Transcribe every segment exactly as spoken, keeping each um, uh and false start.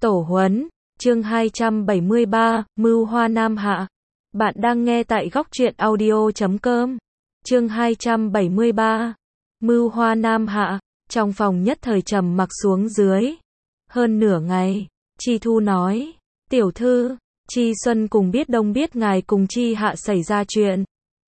Tổ huấn, chương hai trăm bảy mươi ba, Mưu Hoa Nam Hạ. Bạn đang nghe tại góc truyện audio chấm com. Chương hai trăm bảy mươi ba, Mưu Hoa Nam Hạ. Trong phòng nhất thời trầm mặc xuống dưới. Hơn nửa ngày, Chi Thu nói, tiểu thư, Chi Xuân cùng biết đông biết ngài cùng Chi Hạ xảy ra chuyện.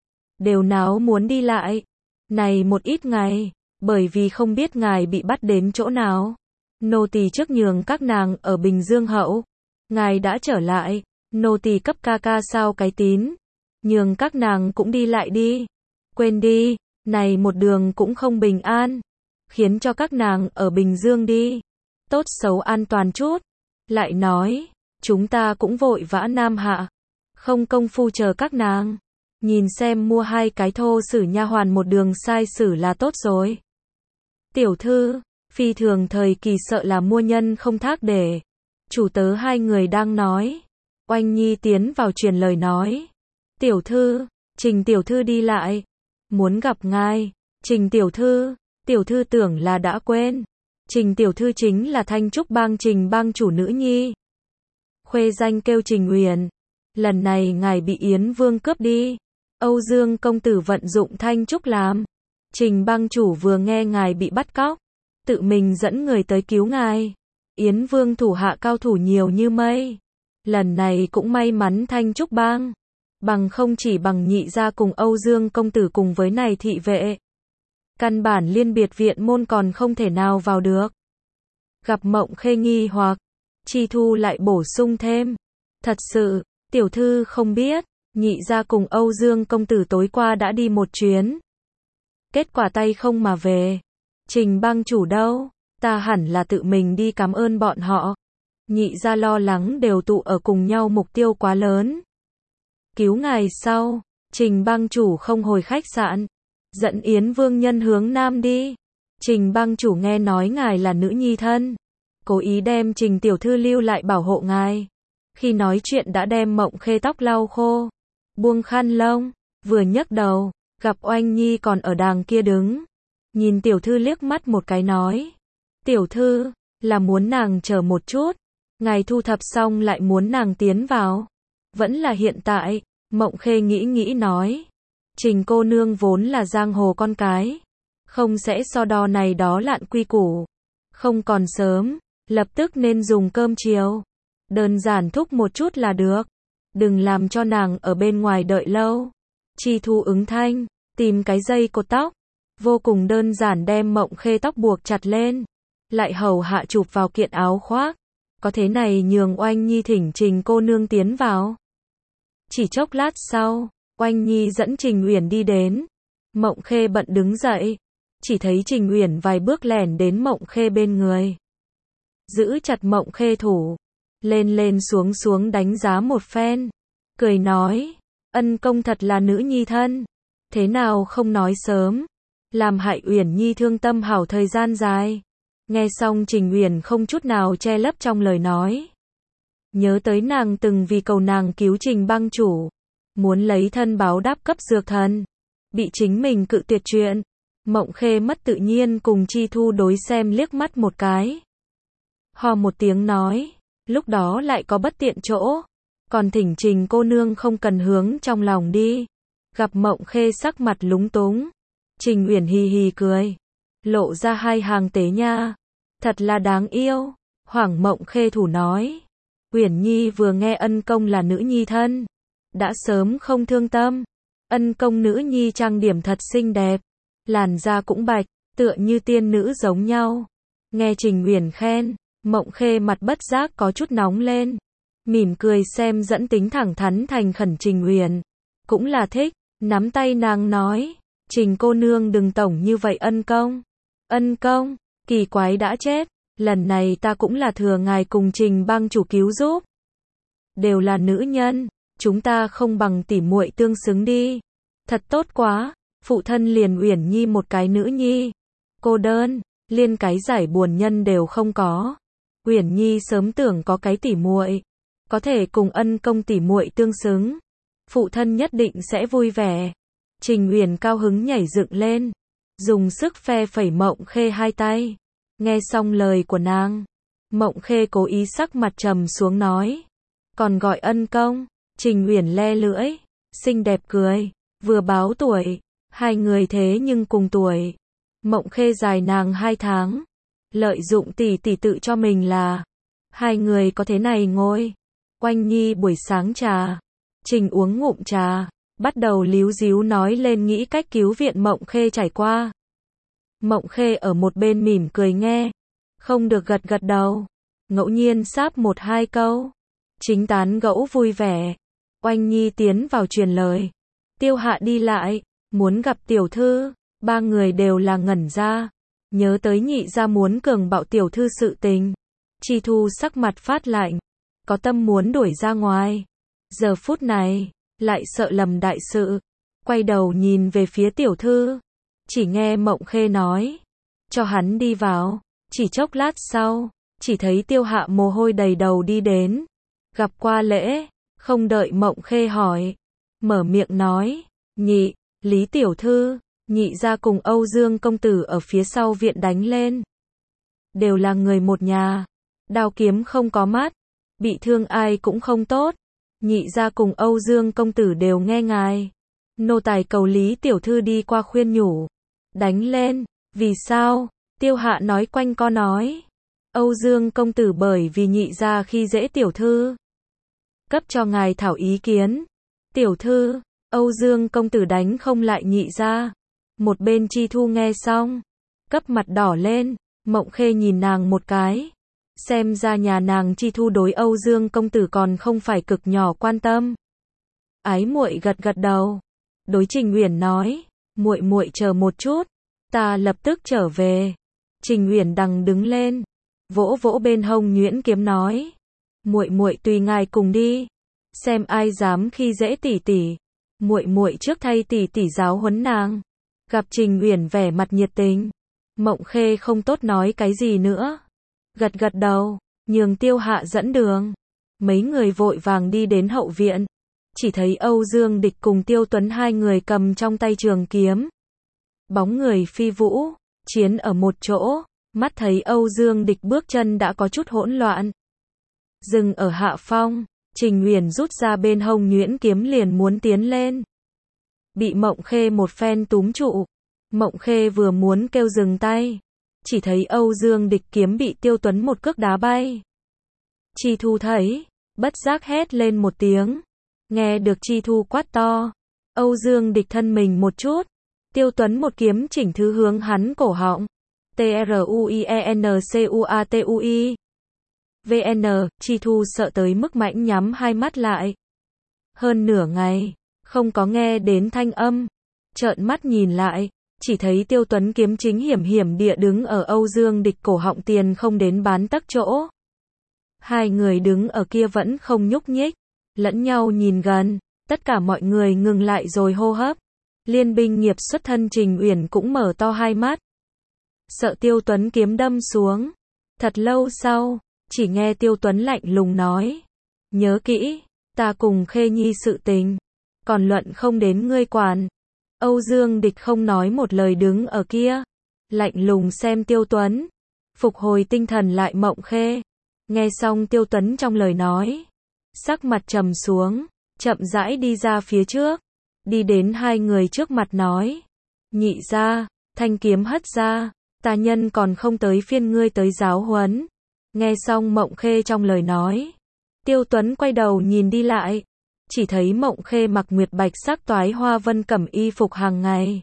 Đều náo muốn đi lại. Này một ít ngày, bởi vì không biết ngài bị bắt đến chỗ nào. Nô tỳ trước nhường các nàng ở Bình Dương hậu. Ngài đã trở lại, nô tỳ cấp ca ca sao cái tín. Nhường các nàng cũng đi lại đi. Quên đi, này một đường cũng không bình an. Khiến cho các nàng ở Bình Dương đi. Tốt xấu an toàn chút. Lại nói, chúng ta cũng vội vã Nam Hạ. Không công phu chờ các nàng. Nhìn xem mua hai cái thô sử nha hoàn một đường sai sử là tốt rồi. Tiểu thư, phi thường thời kỳ sợ là mua nhân không thác để. Chủ tớ hai người đang nói. Oanh Nhi tiến vào truyền lời nói. Tiểu thư, Trình tiểu thư đi lại. Muốn gặp ngài. Trình tiểu thư, tiểu thư tưởng là đã quên. Trình tiểu thư chính là Thanh Trúc bang Trình bang chủ nữ nhi. Khuê danh kêu Trình Uyển. Lần này ngài bị Yến Vương cướp đi. Âu Dương công tử vận dụng Thanh Trúc làm. Trình bang chủ vừa nghe ngài bị bắt cóc. Tự mình dẫn người tới cứu ngài. Yến Vương thủ hạ cao thủ nhiều như mây. Lần này cũng may mắn Thanh Trúc bang. Bằng không chỉ bằng nhị gia cùng Âu Dương công tử cùng với này thị vệ. Căn bản liên biệt viện môn còn không thể nào vào được. Gặp Mộng Khê nghi hoặc. Chi Thu lại bổ sung thêm. Thật sự, tiểu thư không biết. Nhị gia cùng Âu Dương công tử tối qua đã đi một chuyến. Kết quả tay không mà về. Trình bang chủ đâu? Ta hẳn là tự mình đi cảm ơn bọn họ. Nhị gia lo lắng đều tụ ở cùng nhau mục tiêu quá lớn. Cứu ngài sau, Trình bang chủ không hồi khách sạn. Dẫn Yến Vương nhân hướng Nam đi. Trình bang chủ nghe nói ngài là nữ nhi thân. Cố ý đem Trình tiểu thư lưu lại bảo hộ ngài. Khi nói chuyện đã đem Mộng Khê tóc lau khô. Buông khăn lông, vừa nhấc đầu, gặp Oanh Nhi còn ở đàng kia đứng. Nhìn tiểu thư liếc mắt một cái nói. Tiểu thư, là muốn nàng chờ một chút. Ngài thu thập xong lại muốn nàng tiến vào. Vẫn là hiện tại, Mộng Khê nghĩ nghĩ nói. Trình cô nương vốn là giang hồ con cái. Không sẽ so đo này đó lạn quy củ. Không còn sớm, lập tức nên dùng cơm chiều. Đơn giản thúc một chút là được. Đừng làm cho nàng ở bên ngoài đợi lâu. Chi Thu ứng thanh, tìm cái dây cột tóc. Vô cùng đơn giản đem Mộng Khê tóc buộc chặt lên. Lại hầu hạ chụp vào kiện áo khoác. Có thế này nhường Oanh Nhi thỉnh Trình cô nương tiến vào. Chỉ chốc lát sau, Oanh Nhi dẫn Trình Uyển đi đến. Mộng Khê bận đứng dậy. Chỉ thấy Trình Uyển vài bước lẻn đến Mộng Khê bên người. Giữ chặt Mộng Khê thủ. Lên lên xuống xuống đánh giá một phen. Cười nói, ân công thật là nữ nhi thân. Thế nào không nói sớm. Làm hại Uyển Nhi thương tâm hảo thời gian dài. Nghe xong Trình Uyển không chút nào che lấp trong lời nói. Nhớ tới nàng từng vì cầu nàng cứu Trình bang chủ. Muốn lấy thân báo đáp cấp dược thần. Bị chính mình cự tuyệt chuyện. Mộng Khê mất tự nhiên cùng Chi Thu đối xem liếc mắt một cái. Hò một tiếng nói. Lúc đó lại có bất tiện chỗ. Còn thỉnh Trình cô nương không cần hướng trong lòng đi. Gặp Mộng Khê sắc mặt lúng túng. Trình Uyển hì hì cười. Lộ ra hai hàng tế nha. Thật là đáng yêu. Hoảng Mộng Khê thủ nói. Uyển Nhi vừa nghe ân công là nữ nhi thân. Đã sớm không thương tâm. Ân công nữ nhi trang điểm thật xinh đẹp. Làn da cũng bạch. Tựa như tiên nữ giống nhau. Nghe Trình Uyển khen. Mộng Khê mặt bất giác có chút nóng lên. Mỉm cười xem dẫn tính thẳng thắn thành khẩn Trình Uyển. Cũng là thích. Nắm tay nàng nói. Trình cô nương đừng tổng như vậy ân công. Ân công, kỳ quái đã chết. Lần này ta cũng là thừa ngài cùng Trình bang chủ cứu giúp. Đều là nữ nhân. Chúng ta không bằng tỉ muội tương xứng đi. Thật tốt quá. Phụ thân liền Uyển Nhi một cái nữ nhi. Cô đơn, liên cái giải buồn nhân đều không có. Uyển Nhi sớm tưởng có cái tỉ muội, có thể cùng ân công tỉ muội tương xứng. Phụ thân nhất định sẽ vui vẻ. Trình Uyển cao hứng nhảy dựng lên, dùng sức phe phẩy Mộng Khê hai tay. Nghe xong lời của nàng, Mộng Khê cố ý sắc mặt trầm xuống nói. Còn gọi ân công. Trình Uyển le lưỡi, xinh đẹp cười, vừa báo tuổi, hai người thế nhưng cùng tuổi. Mộng Khê dài nàng hai tháng, lợi dụng tỷ tỷ tự cho mình là hai người có thế này ngồi. Oanh Nhi buổi sáng trà, Trình uống ngụm trà, bắt đầu líu díu nói lên nghĩ cách cứu viện Mộng Khê trải qua. Mộng Khê ở một bên mỉm cười nghe, không được gật gật đầu, ngẫu nhiên sáp một hai câu, chính tán gẫu vui vẻ. Oanh Nhi tiến vào truyền lời, Tiêu Hạ đi lại, muốn gặp tiểu thư, ba người đều là ngẩn ra, nhớ tới nhị gia muốn cường bạo tiểu thư sự tình. Chi Thu sắc mặt phát lạnh, có tâm muốn đuổi ra ngoài, giờ phút này, lại sợ lầm đại sự, quay đầu nhìn về phía tiểu thư, chỉ nghe Mộng Khê nói, cho hắn đi vào, chỉ chốc lát sau, chỉ thấy Tiêu Hạ mồ hôi đầy đầu đi đến, gặp qua lễ, không đợi Mộng Khê hỏi, mở miệng nói, nhị, Lý tiểu thư, nhị gia cùng Âu Dương công tử ở phía sau viện đánh lên. Đều là người một nhà, đao kiếm không có mắt, bị thương ai cũng không tốt, nhị gia cùng Âu Dương công tử đều nghe ngài. Nô tài cầu Lý tiểu thư đi qua khuyên nhủ, đánh lên, vì sao? Tiêu Hạ nói quanh co nói, Âu Dương công tử bởi vì nhị gia khi dễ tiểu thư, cấp cho ngài thảo ý kiến. Tiểu thư, Âu Dương công tử đánh không lại nhị gia. Một bên Chi Thu nghe xong, cấp mặt đỏ lên, Mộng Khê nhìn nàng một cái, xem ra nhà nàng Chi Thu đối Âu Dương công tử còn không phải cực nhỏ quan tâm. Ái muội gật gật đầu, đối Trình Uyển nói, muội muội chờ một chút, ta lập tức trở về. Trình Uyển đằng đứng lên, vỗ vỗ bên hông nhuyễn kiếm nói, muội muội tùy ngài cùng đi, xem ai dám khi dễ tỷ tỷ, muội muội trước thay tỷ tỷ giáo huấn nàng. Gặp Trình Uyển vẻ mặt nhiệt tình, Mộng Khê không tốt nói cái gì nữa, gật gật đầu, nhường Tiêu Hạ dẫn đường. Mấy người vội vàng đi đến hậu viện, chỉ thấy Âu Dương Địch cùng Tiêu Tuấn hai người cầm trong tay trường kiếm, bóng người phi vũ, chiến ở một chỗ, mắt thấy Âu Dương Địch bước chân đã có chút hỗn loạn, dừng ở hạ phong. Trình Uyển rút ra bên hông nhuyễn kiếm liền muốn tiến lên, bị Mộng Khê một phen túm trụ. Mộng Khê vừa muốn kêu dừng tay, chỉ thấy Âu Dương Địch kiếm bị Tiêu Tuấn một cước đá bay. Chi Thu thấy, bất giác hét lên một tiếng, nghe được Chi Thu quát to, Âu Dương Địch thân mình một chút, Tiêu Tuấn một kiếm chỉnh thứ hướng hắn cổ họng. T R U I E N C U A T U I V N, Chi Thu sợ tới mức mãnh nhắm hai mắt lại. Hơn nửa ngày, không có nghe đến thanh âm, trợn mắt nhìn lại, chỉ thấy Tiêu Tuấn kiếm chính hiểm hiểm địa đứng ở Âu Dương Địch cổ họng tiền không đến bán tấc chỗ. Hai người đứng ở kia vẫn không nhúc nhích, lẫn nhau nhìn gần, tất cả mọi người ngừng lại rồi hô hấp. Liên binh nghiệp xuất thân Trình Uyển cũng mở to hai mắt, sợ Tiêu Tuấn kiếm đâm xuống. Thật lâu sau, chỉ nghe Tiêu Tuấn lạnh lùng nói, nhớ kỹ, ta cùng Khê Nhi sự tình, còn luận không đến ngươi quản. Âu Dương Địch không nói một lời đứng ở kia, lạnh lùng xem Tiêu Tuấn, phục hồi tinh thần lại. Mộng Khê nghe xong Tiêu Tuấn trong lời nói, sắc mặt trầm xuống, chậm rãi đi ra phía trước, đi đến hai người trước mặt nói, nhị gia, thanh kiếm hất ra, ta nhân còn không tới phiên ngươi tới giáo huấn. Nghe xong Mộng Khê trong lời nói, Tiêu Tuấn quay đầu nhìn đi lại, chỉ thấy Mộng Khê mặc nguyệt bạch sắc toái hoa vân cẩm y phục hàng ngày,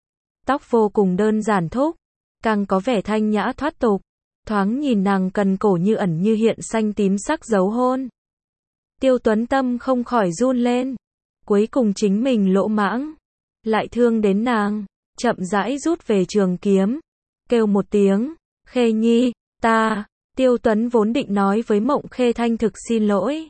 tóc vô cùng đơn giản thúc, càng có vẻ thanh nhã thoát tục, thoáng nhìn nàng cần cổ như ẩn như hiện xanh tím sắc dấu hôn. Tiêu Tuấn tâm không khỏi run lên, cuối cùng chính mình lỗ mãng, lại thương đến nàng, chậm rãi rút về trường kiếm, kêu một tiếng, Khê Nhi, ta. Tiêu Tuấn vốn định nói với Mộng Khê thanh thực xin lỗi,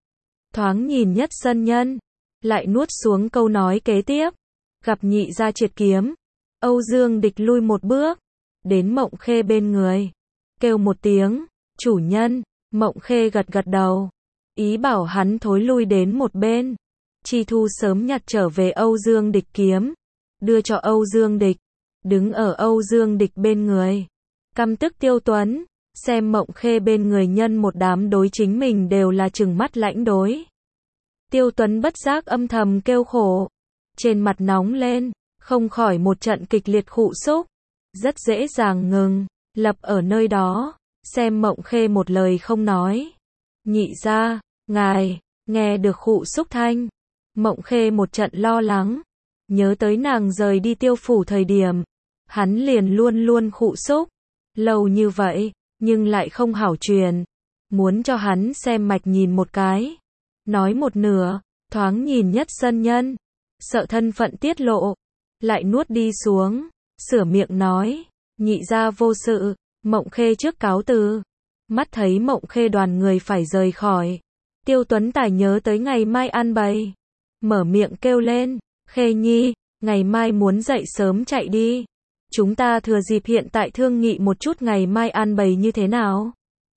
thoáng nhìn nhất sân nhân, lại nuốt xuống câu nói kế tiếp, gặp nhị gia triệt kiếm. Âu Dương Địch lui một bước, đến Mộng Khê bên người, kêu một tiếng, chủ nhân. Mộng Khê gật gật đầu, ý bảo hắn thối lui đến một bên. Chi Thu sớm nhặt trở về Âu Dương Địch kiếm, đưa cho Âu Dương Địch, đứng ở Âu Dương Địch bên người. Căm tức Tiêu Tuấn, xem Mộng Khê bên người nhân một đám đối chính mình đều là trừng mắt lãnh đối. Tiêu Tuấn bất giác âm thầm kêu khổ, trên mặt nóng lên, không khỏi một trận kịch liệt khụ xúc, rất dễ dàng ngừng, lập ở nơi đó, xem Mộng Khê một lời không nói. Nhị gia, ngài, nghe được khụ xúc thanh, Mộng Khê một trận lo lắng, nhớ tới nàng rời đi Tiêu phủ thời điểm, hắn liền luôn luôn khụ xúc, lâu như vậy, nhưng lại không hảo truyền, muốn cho hắn xem mạch nhìn một cái, nói một nửa, thoáng nhìn nhất sân nhân, sợ thân phận tiết lộ, lại nuốt đi xuống, sửa miệng nói, nhị gia vô sự, Mộng Khê trước cáo từ. Mắt thấy Mộng Khê đoàn người phải rời khỏi, Tiêu Tuấn Tài nhớ tới ngày mai ăn bày, mở miệng kêu lên, Khê Nhi, ngày mai muốn dậy sớm chạy đi, chúng ta thừa dịp hiện tại thương nghị một chút ngày mai ăn bày như thế nào.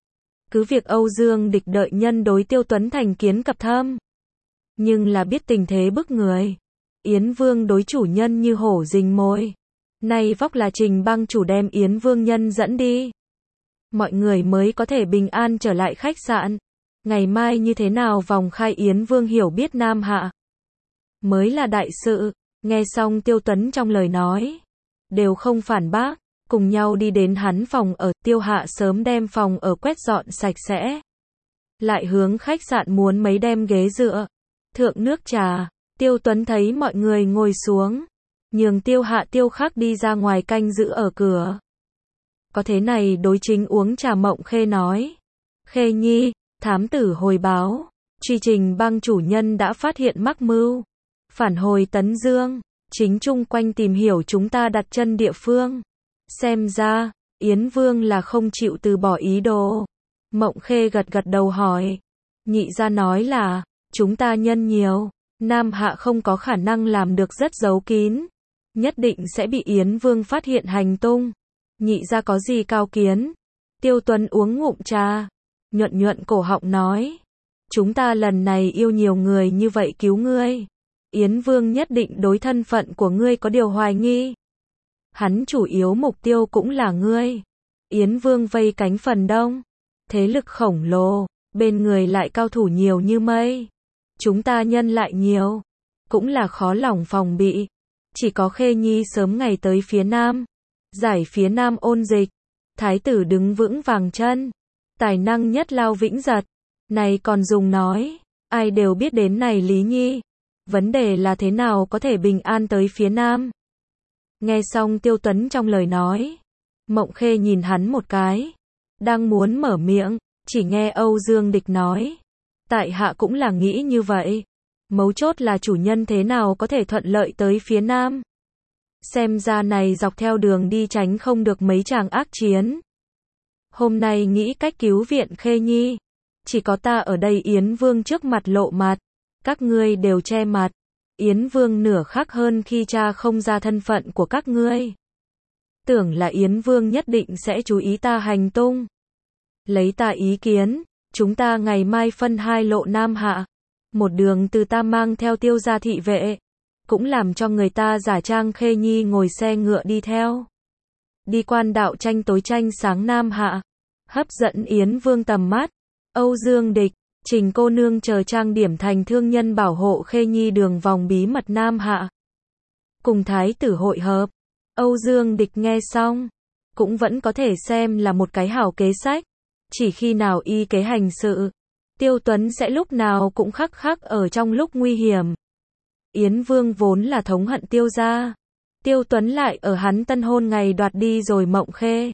Cứ việc Âu Dương Địch đợi nhân đối Tiêu Tuấn thành kiến cập thâm, nhưng là biết tình thế bức người, Yến Vương đối chủ nhân như hổ rình mồi, nay vóc là Trình Bang chủ đem Yến Vương nhân dẫn đi, mọi người mới có thể bình an trở lại khách sạn. Ngày mai như thế nào vòng khai Yến Vương hiểu biết Nam Hạ, mới là đại sự. Nghe xong Tiêu Tuấn trong lời nói, đều không phản bác, cùng nhau đi đến hắn phòng ở. Tiêu Hạ sớm đem phòng ở quét dọn sạch sẽ, lại hướng khách sạn muốn mấy đem ghế dựa, thượng nước trà. Tiêu Tuấn thấy mọi người ngồi xuống, nhường Tiêu Hạ Tiêu Khắc đi ra ngoài canh giữ ở cửa. Có thế này đối chính uống trà Mộng Khê nói, Khê Nhi, thám tử hồi báo, truy Trình Bang chủ nhân đã phát hiện mắc mưu, phản hồi Tấn Dương, chính chung quanh tìm hiểu chúng ta đặt chân địa phương. Xem ra, Yến Vương là không chịu từ bỏ ý đồ. Mộng Khê gật gật đầu hỏi, nhị gia nói là, chúng ta nhân nhiều, Nam Hạ không có khả năng làm được rất giấu kín, nhất định sẽ bị Yến Vương phát hiện hành tung. Nhị gia có gì cao kiến? Tiêu Tuấn uống ngụm trà, nhuận nhuận cổ họng nói, chúng ta lần này yêu nhiều người như vậy cứu ngươi, Yến Vương nhất định đối thân phận của ngươi có điều hoài nghi. Hắn chủ yếu mục tiêu cũng là ngươi. Yến Vương vây cánh phần đông, thế lực khổng lồ, bên người lại cao thủ nhiều như mây. Chúng ta nhân lại nhiều, cũng là khó lòng phòng bị. Chỉ có Khê Nhi sớm ngày tới phía Nam, giải phía Nam ôn dịch, thái tử đứng vững vàng chân, tài năng nhất lao vĩnh giật. Này còn dùng nói, ai đều biết đến này Lý Nhi. Vấn đề là thế nào có thể bình an tới phía Nam. Nghe xong Tiêu Tuấn trong lời nói, Mộng Khê nhìn hắn một cái, đang muốn mở miệng, chỉ nghe Âu Dương Địch nói, tại hạ cũng là nghĩ như vậy, mấu chốt là chủ nhân thế nào có thể thuận lợi tới phía Nam. Xem ra này dọc theo đường đi tránh không được mấy chàng ác chiến. Hôm nay nghĩ cách cứu viện Khê Nhi, chỉ có ta ở đây Yến Vương trước mặt lộ mặt, các ngươi đều che mặt. Yến Vương nửa khắc hơn khi tra không ra thân phận của các ngươi. Tưởng là Yến Vương nhất định sẽ chú ý ta hành tung. Lấy ta ý kiến, chúng ta ngày mai phân hai lộ Nam Hạ. Một đường từ ta mang theo Tiêu gia thị vệ, cũng làm cho người ta giả trang Khê Nhi ngồi xe ngựa đi theo. Đi quan đạo tranh tối tranh sáng Nam Hạ, hấp dẫn Yến Vương tầm mắt. Âu Dương Địch, Trình cô nương chờ trang điểm thành thương nhân bảo hộ Khê Nhi đường vòng bí mật Nam Hạ. Cùng thái tử hội hợp. Âu Dương Địch nghe xong, cũng vẫn có thể xem là một cái hảo kế sách. Chỉ khi nào y kế hành sự, Tiêu Tuấn sẽ lúc nào cũng khắc khắc ở trong lúc nguy hiểm. Yến Vương vốn là thống hận Tiêu gia, Tiêu Tuấn lại ở hắn tân hôn ngày đoạt đi rồi Mộng Khê.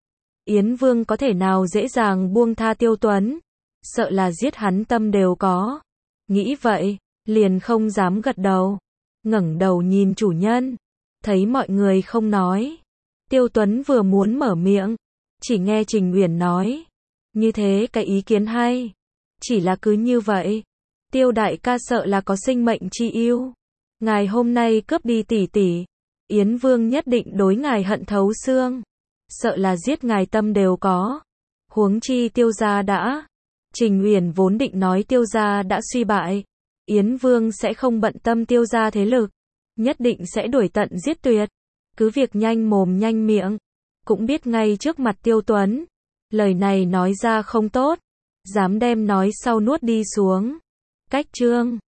Yến Vương có thể nào dễ dàng buông tha Tiêu Tuấn, sợ là giết hắn tâm đều có. Nghĩ vậy, liền không dám gật đầu, ngẩng đầu nhìn chủ nhân, thấy mọi người không nói. Tiêu Tuấn vừa muốn mở miệng, chỉ nghe Trình Uyển nói, như thế cái ý kiến hay, chỉ là cứ như vậy, Tiêu đại ca sợ là có sinh mệnh chi ưu. Ngài hôm nay cướp đi tỷ tỷ, Yến Vương nhất định đối ngài hận thấu xương, sợ là giết ngài tâm đều có. Huống chi Tiêu gia đã, Trình Uyển vốn định nói Tiêu gia đã suy bại, Yến Vương sẽ không bận tâm Tiêu gia thế lực, nhất định sẽ đuổi tận giết tuyệt. Cứ việc nhanh mồm nhanh miệng, cũng biết ngay trước mặt Tiêu Tuấn, Lời này nói ra không tốt. Dám đem nói sau nuốt đi xuống. Cách chương